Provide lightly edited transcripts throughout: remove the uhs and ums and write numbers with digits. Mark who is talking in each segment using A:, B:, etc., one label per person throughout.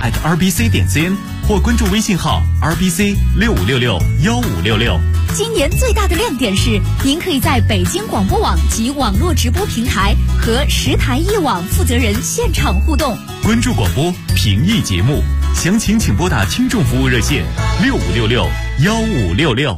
A: @rbc.cn 或关注微信号 rbc65661566。
B: 今年最大的亮点是，您可以在北京广播网及网络直播平台和10台一网负责人现场互动。
A: 关注广播，评议节目，详情请拨打听众服务热线65661566。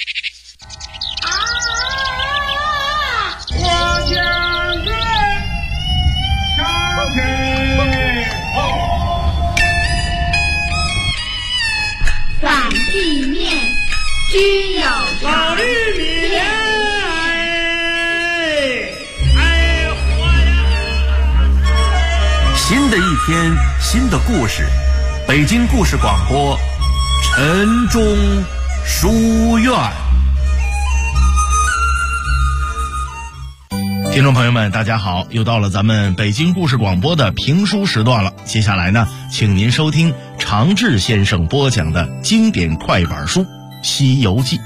C: 反地面均有
D: 老绿米莲，活呀！
A: 新的一天，新的故事，北京故事广播，晨钟书院。
E: 听众朋友们，大家好，又到了咱们北京故事广播的评书时段了。接下来呢，请您收听常志先生播讲的经典快板书《西游记》。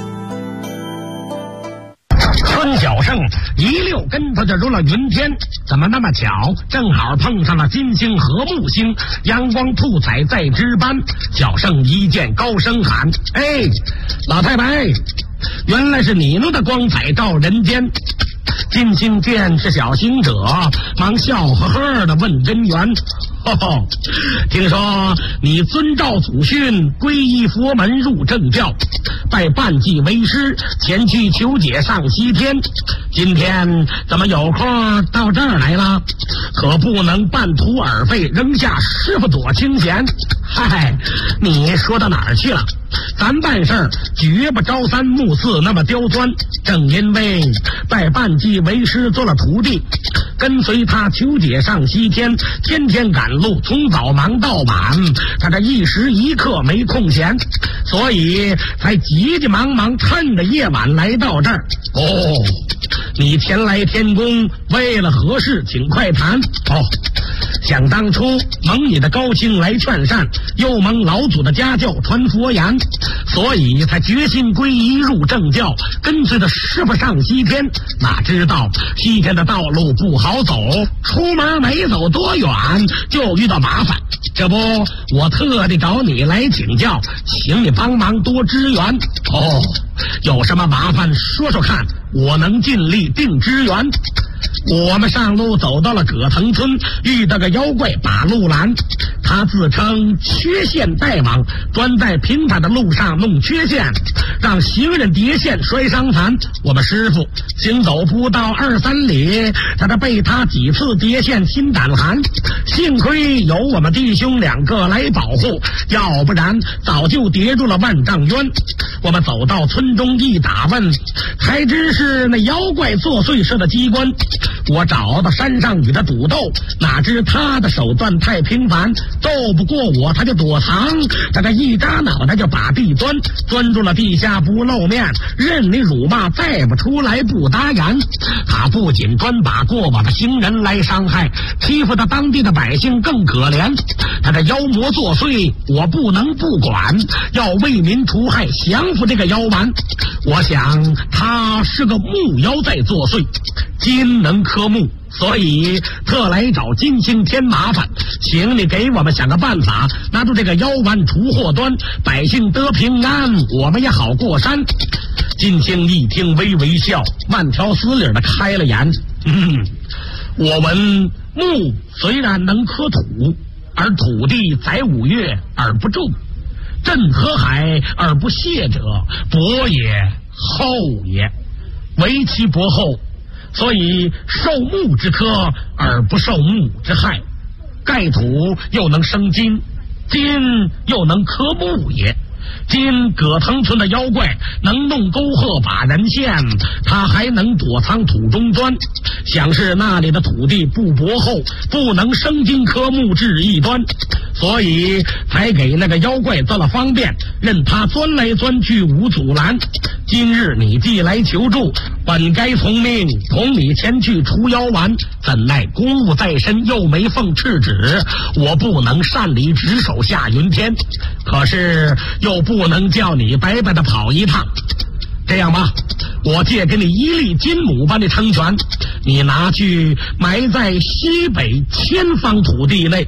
F: 孙小胜一溜跟头就入了云天，怎么那么巧，正好碰上了金星和木星，阳光兔彩在值班。小胜一见高声喊：哎，老太白，原来是你弄的光彩照人间。金星见是小行者，忙笑呵呵的问根源：听说你遵照祖训，皈依佛门入正教，拜半髻为师，前去求解上西天。今天怎么有空到这儿来了？可不能半途而废，扔下师傅躲清闲。嗨，你说到哪儿去了？咱办事儿绝不朝三暮四那么刁钻，正因为拜半髻为师做了徒弟，跟随他求解上西天，天天赶路，从早忙到晚，他这一时一刻没空闲，所以才急急忙忙趁着夜晚来到这儿。你前来天宫为了何事，请快谈。想当初蒙你的高清来劝善，又蒙老祖的家教传佛言，所以才决心皈依入正教，跟随着师傅上西天。哪知道西天的道路不好走，出门没走多远就遇到麻烦，这不我特地找你来请教，请你帮忙多支援。有什么麻烦说说看，我能尽力定支援。我们上路走到了葛藤村，遇到个妖怪把路拦，他自称缺陷大王，专在平坦的路上弄缺陷，让行人跌陷摔伤残。我们师傅行走不到2-3里，他被他几次跌陷心胆寒，幸亏有我们弟兄2个来保护，要不然早就跌入了万丈渊。我们走到村中一打问，才知是那妖怪作祟设的机关。我找到山上与他赌斗，哪知他的手段太频繁，斗不过我他就躲藏，他这一扎脑袋就把地钻入了地下不露面，任你辱骂再不出来不答言。他不仅专把过往的行人来伤害，欺负的当地的百姓更可怜。他这妖魔作祟，我不能不管，要为民除害，降服这个妖丸。我想他是个木妖在作祟，金能克木，所以特来找金星添麻烦，请你给我们想个办法，拿住这个妖丸除祸端，百姓得平安，我们也好过山。金星一听微微笑，慢条斯理的开了言：我闻木虽然能克土，而土地载5月而不重，震河海而不泄者，薄也厚也，为其薄厚，所以受木之科而不受木之害。盖土又能生金，金又能克木也。今葛藤村的妖怪能弄沟壑把人陷，他还能躲藏土中钻，想是那里的土地不薄厚，不能生金克木至一端，所以才给那个妖怪做了方便，任他钻来钻去无阻拦。今日你既来求助，本该从命同你前去除妖丸，怎奈公务在身，又没奉敕旨，我不能擅离职守下云天，可是又不能叫你白白的跑一趟。这样吧，我借给你1粒金母般的成全，你拿去埋在西北1000方土地内，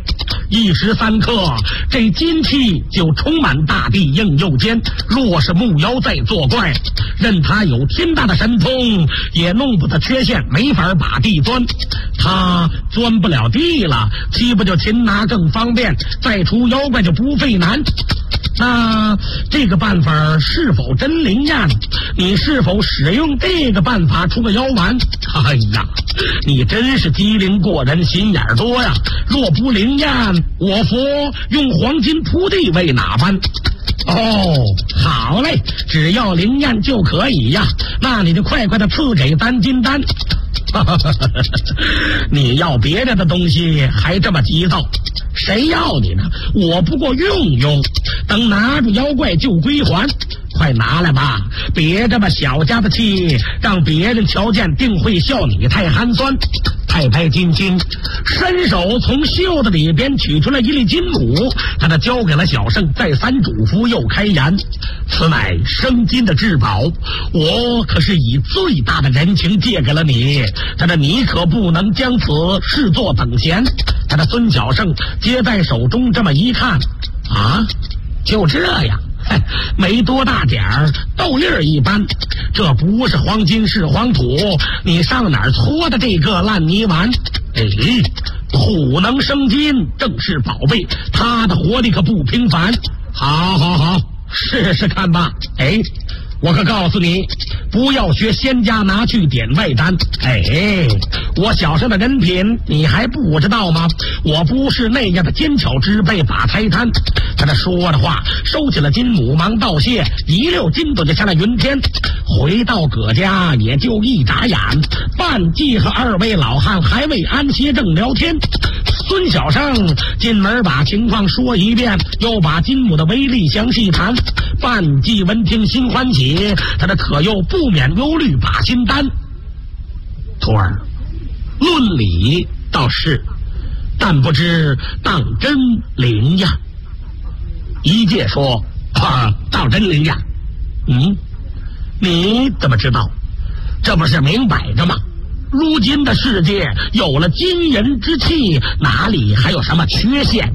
F: 一时三刻，这金气就充满大地应右间。若是木妖在作怪，任他有天大的神通，也弄不得缺陷，没法把地钻。他钻不了地了，岂不就擒拿更方便，再除妖怪就不费难？那这个办法是否真灵验？你是否使用这个办法出个妖丸？哎呀，你真是机灵过人，心眼多呀！若不灵验，我佛用黄金铺地为哪般？哦，好嘞，只要灵验就可以呀。那你就快快的赐给咱金丹。你要别人的东西还这么急躁，谁要你呢？我不过用用，等拿住妖怪就归还。快拿来吧，别这么小家子气，让别人瞧见定会笑你太寒酸。拍拍金金，伸手从袖子里边取出了一粒金母，他的交给了小圣，再三嘱咐又开言：此乃生金的至宝，我可是以最大的人情借给了你，你可不能将此视作等闲。他的孙小圣接在手中，这么一看，啊，就这样，没多大点儿，豆粒儿一般。这不是黄金是黄土，你上哪儿搓的这个烂泥丸？哎，土能生金，正是宝贝，它的活力可不平凡。好好好，试试看吧。哎，我可告诉你，不要学仙家拿去点外丹。哎，我小生的人品你还不知道吗？我不是那样的奸巧之辈把财贪。他这说的话，收起了金母，忙道谢，一溜金子就下了云天。回到葛家也就一眨眼，半季和二位老汉还未安歇，正聊天。孙小生进门把情况说一遍，又把金母的威力详细谈。半季闻听心欢喜，他的可又不免忧虑把心担。徒儿，论理倒是，但不知当真灵呀。一介说当真灵呀。你怎么知道？这不是明摆着吗？如今的世界有了金人之气，哪里还有什么缺陷？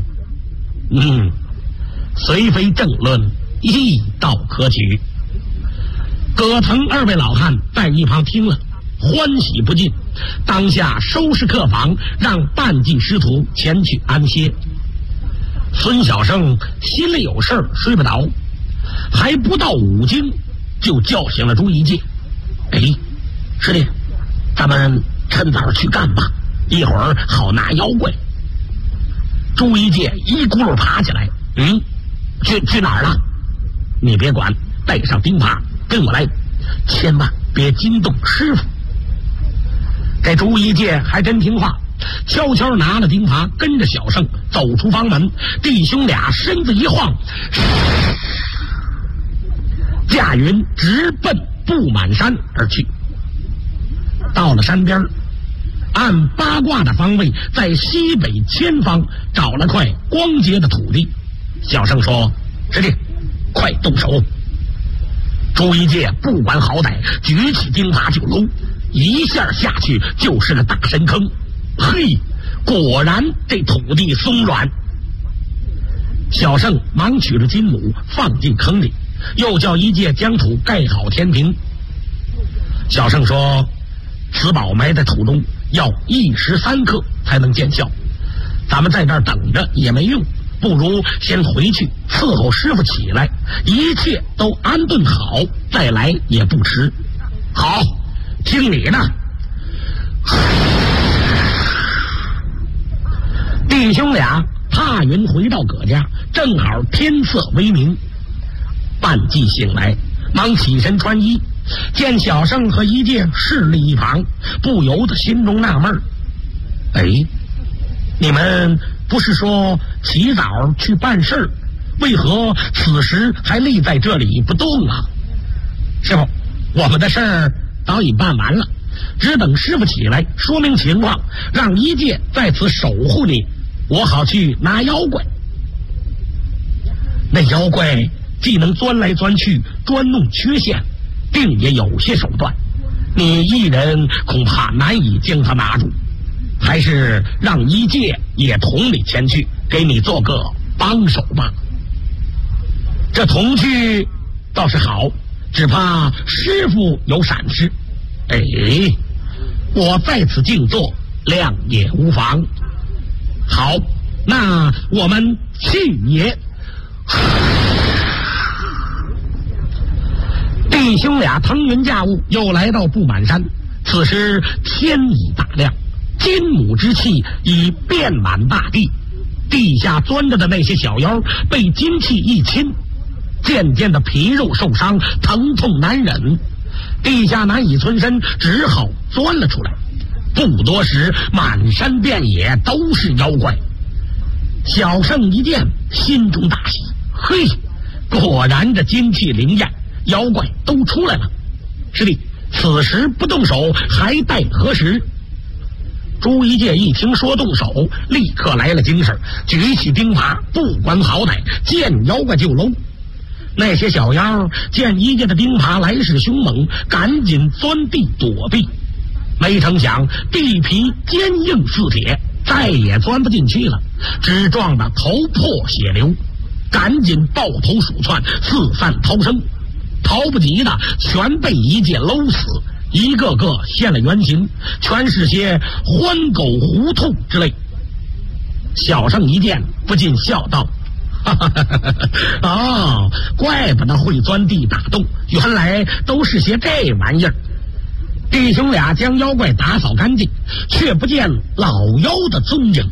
F: 虽非正论，亦道可取。葛腾二位老汉在一旁听了，欢喜不尽，当下收拾客房，让半季师徒前去安歇。孙小生心里有事儿，睡不着，还不到5更，就叫醒了朱一介。哎，师弟，咱们趁早去干吧，一会儿好拿妖怪。朱一介一咕噜爬起来，去哪儿了？你别管，带上钉耙跟我来，千万别惊动师傅。这朱一介还真听话，悄悄拿了钉耙，跟着小圣走出房门。弟兄俩身子一晃，驾云直奔布满山而去。到了山边，按八卦的方位，在西北前方找了块光洁的土地。小圣说：师弟，快动手。朱一介不管好歹，举起钉耙就搂，一下下去就是个大深坑。嘿，果然这土地松软。小圣忙取了金母放进坑里，又叫一介将土盖好填平。小圣说：此宝埋在土中，要1时3刻才能见效，咱们在这儿等着也没用，不如先回去伺候师傅起来，一切都安顿好再来也不迟。好，听你呢。弟兄俩踏云回到葛家，正好天色微明。半季醒来，忙起身穿衣，见小圣和一介侍立一旁，不由得心中纳闷。哎，你们不是说起早去办事，为何此时还立在这里不动啊？师傅，我们的事儿早已办完了，只等师傅起来说明情况，让一介在此守护你，我好去拿妖怪。那妖怪既能钻来钻去，专弄缺陷，定也有些手段，你一人恐怕难以将他拿住，还是让一介也同你前去， 给你做个帮手吧。这童趣倒是好，只怕师傅有闪失。我在此静坐，谅也无妨。好，那我们去也。弟兄俩腾云驾雾，又来到布满山。此时天已大亮，金母之气已遍满大地，地下钻着的那些小妖被金气一侵，渐渐的皮肉受伤，疼痛难忍，地下难以存身，只好钻了出来。不多时，满山遍野都是妖怪。小圣一见，心中大喜，嘿，果然这金气灵验，妖怪都出来了。师弟，此时不动手还待何时？朱一介一听说动手，立刻来了精神，举起钉耙，不管好歹，见妖怪就搂。那些小妖见一介的钉耙来势凶猛，赶紧钻地躲避。没成想地皮坚硬似铁，再也钻不进去了，只撞得头破血流，赶紧抱头鼠窜，四散逃生。逃不及的全被一介搂死，一个个现了原形，全是些獾狗狐兔之类。小圣一见不禁笑道：哦，怪不得会钻地打洞，原来都是些这玩意儿。弟兄俩将妖怪打扫干净，却不见老妖的踪影。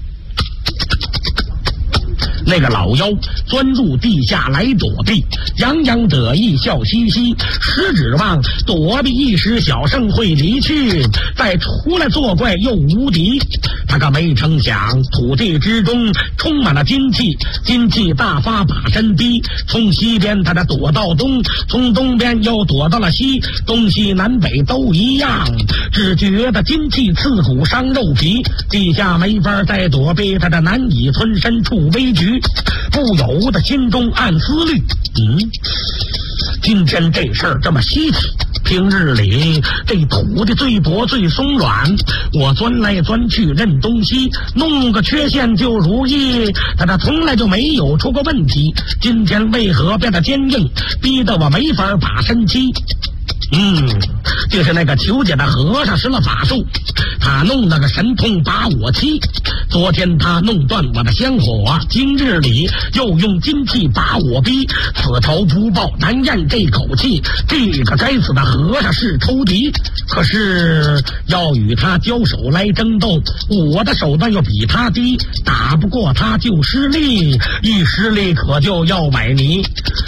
F: 那个老妖钻入地下来躲避，洋洋得意，笑嘻嘻，实指望躲避一时，小圣会离去，再出来作怪又无敌。他可没成想，土地之中充满了金气，金气大发把身逼，从西边他的躲到东，从东边又躲到了西，东西南北都一样，只觉得金气刺骨伤肉皮，地下没法再躲避，他的难以吞身处危局，不由得心中暗思虑：今天这事儿这么稀奇，平日里这土的最薄最松软，我钻来钻去认东西，弄个缺陷就如意，他从来就没有出过问题，今天为何变得坚硬，逼得我没法把身妻？就是那个求解的和尚施了法术，他弄了个神通把我欺。昨天他弄断我的香火，今日里又用金气把我逼，此仇不报难咽这口气。这个该死的和尚是仇敌，可是要与他交手来争斗，我的手段又比他低，打不过他就失利，一失利可就要崴泥。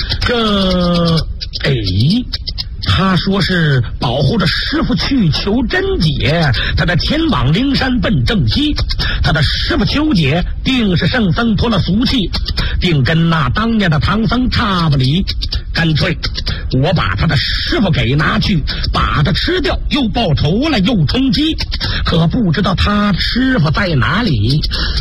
F: 他说是保护着师傅去求真解，他的前往灵山奔正西，他的师傅求解定是圣僧脱了俗气，定跟那当年的唐僧差不离。干脆我把他的师傅给拿去，把他吃掉，又报仇了又充饥，可不知道他师傅在哪里。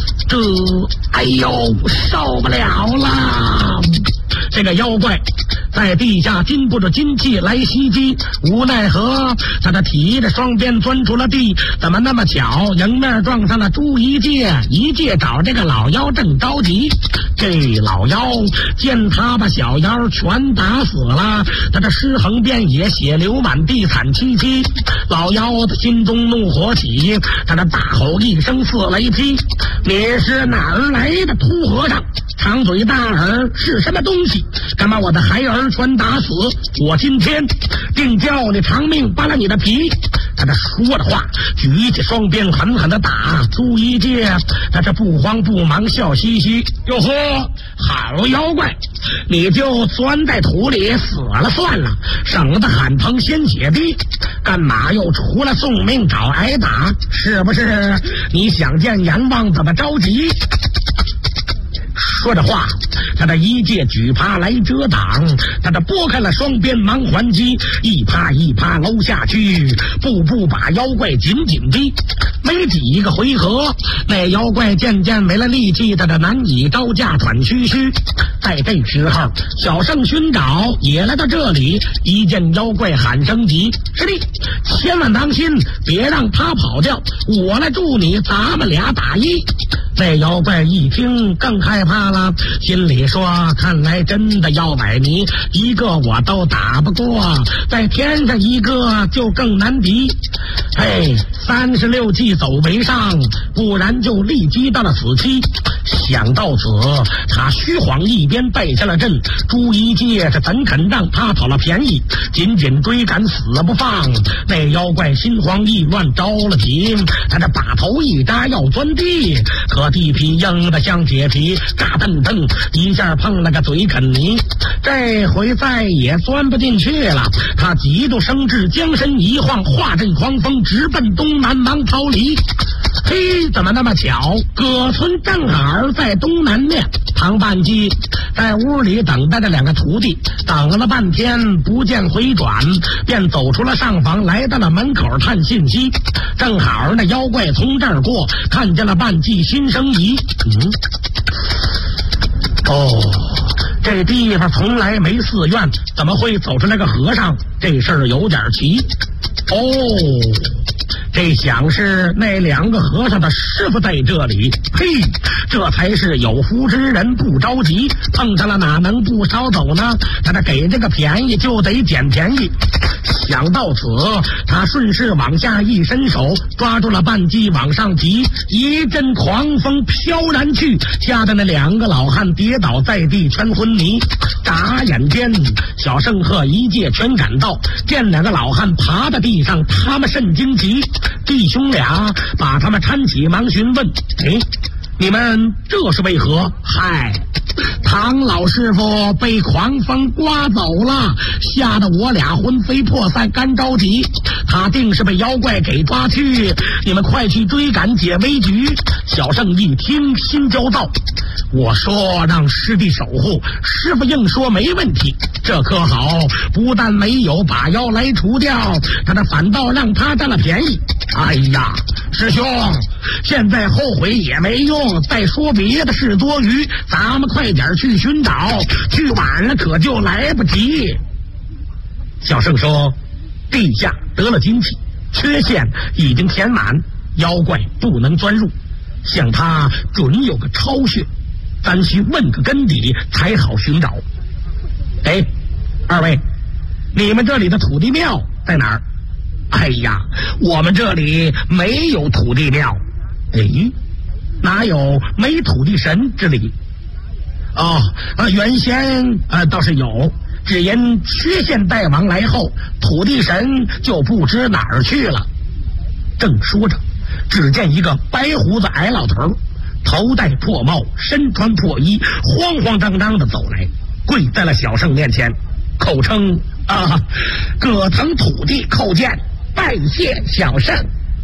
F: 受不了了！这个妖怪在地下禁不住金气来袭击，无奈何他的提着双鞭钻出了地，怎么那么巧迎面撞上了朱一介。一介找这个老妖正着急，这老妖见他把小妖全打死了，他的尸横遍野，血流满地，惨戚戚。老妖的心中怒火起，他的大吼一声似雷劈：你是哪儿来的秃和尚？长嘴大耳是什么东西？敢把我的孩儿全打死，我今天定叫你偿命，扒了你的皮！他说的话，举起双鞭狠狠的打朱一介。他这不慌不忙，笑嘻嘻：哟呵，好妖怪，你就钻在土里死了算了，省得喊疼鲜血滴，干嘛又出来送命找挨打？是不是你想见阎王怎么着急？说着话，他的一介举耙来遮挡，他的拨开了双鞭忙还击，一耙一耙搂下去，步步把妖怪紧紧逼。没几个回合，那妖怪渐渐没了力气，他的难以招架，喘吁吁。在这时候，小圣寻找也来到这里，一见妖怪喊声急：师弟，千万当心，别让他跑掉，我来助你，咱们俩打一。 那妖怪一听更害怕了，心里说：看来真的要崴你，一个我都打不过，再添上一个就更难敌。嘿，36计走为上，不然就立即到了死期。想到此，他虚晃一边败下了阵，朱一介是怎肯让他讨了便宜，紧紧追赶死不放。那妖怪心慌意乱着了急，他这把头一扎要钻地，可地皮硬的像铁皮，嘎噔噔一下碰了个嘴啃泥，这回再也钻不进去了。他极度生智，将身一晃，化阵狂风直奔东南忙逃离。嘿，怎么那么巧？葛村正好在东南面，唐半鸡在屋里等待着两个徒弟，等了半天不见回转，便走出了上房，来到了门口探信息。正好那妖怪从这儿过，看见了半鸡，心生疑。这地方从来没寺院，怎么会走出来个和尚？这事儿有点奇。这想是那两个和尚的师傅在这里。嘿，这才是有福之人不着急，碰上了哪能不捎走呢？他这给这个便宜就得捡便宜。想到此，他顺势往下一伸手，抓住了半鸡往上提，一阵狂风飘然去，吓得那两个老汉跌倒在地，全昏迷。眨眼间，小圣和一介全赶到，见两个老汉爬在地上，他们甚惊奇。弟兄俩把他们搀起，忙询问：你们这是为何？嗨，唐老师傅被狂风刮走了，吓得我俩魂飞魄散，干着急。他定是被妖怪给抓去，你们快去追赶解危局。小圣一听心焦躁，我说让师弟守护，师傅硬说没问题。这可好，不但没有把妖来除掉，他反倒让他占了便宜。哎呀，师兄，现在后悔也没用，再说别的是多余，咱们快点去寻找，去晚了可就来不及。小圣说，地下得了精气，缺陷已经填满，妖怪不能钻入，像他准有个超穴，咱需问个根底才好寻找。二位，你们这里的土地庙在哪儿？哎呀，我们这里没有土地庙。哪有没土地神之理？原先倒是有，只因缺陷大王来后，土地神就不知哪儿去了。正说着，只见一个白胡子矮老头，头戴破帽，身穿破衣，慌慌张张的走来，跪在了小圣面前，口称葛藤土地叩见，拜谢小圣。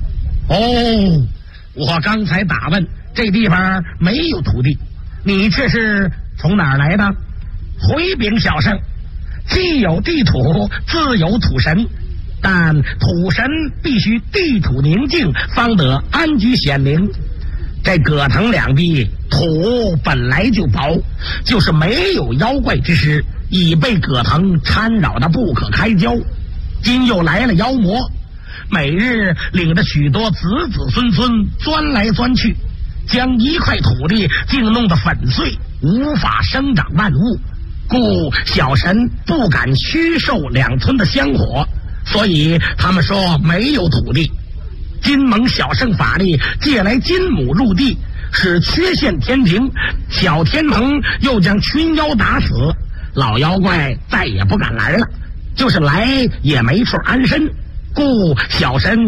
F: 我刚才打问，这地方没有土地，你这是从哪儿来的？回禀小圣，既有地土，自有土神，但土神必须地土宁静，方得安居显灵。这葛藤两地土本来就薄，就是没有妖怪之师，已被葛藤缠绕的不可开交。今又来了妖魔，每日领着许多子子孙孙钻来钻去，将一块土地竟弄得粉碎，无法生长万物，故小神不敢虚受2村的香火，所以他们说没有土地。今蒙小圣法力借来金母入地，使缺陷天平，小天蓬又将群妖打死，老妖怪再也不敢来了，就是来也没处安身，故小神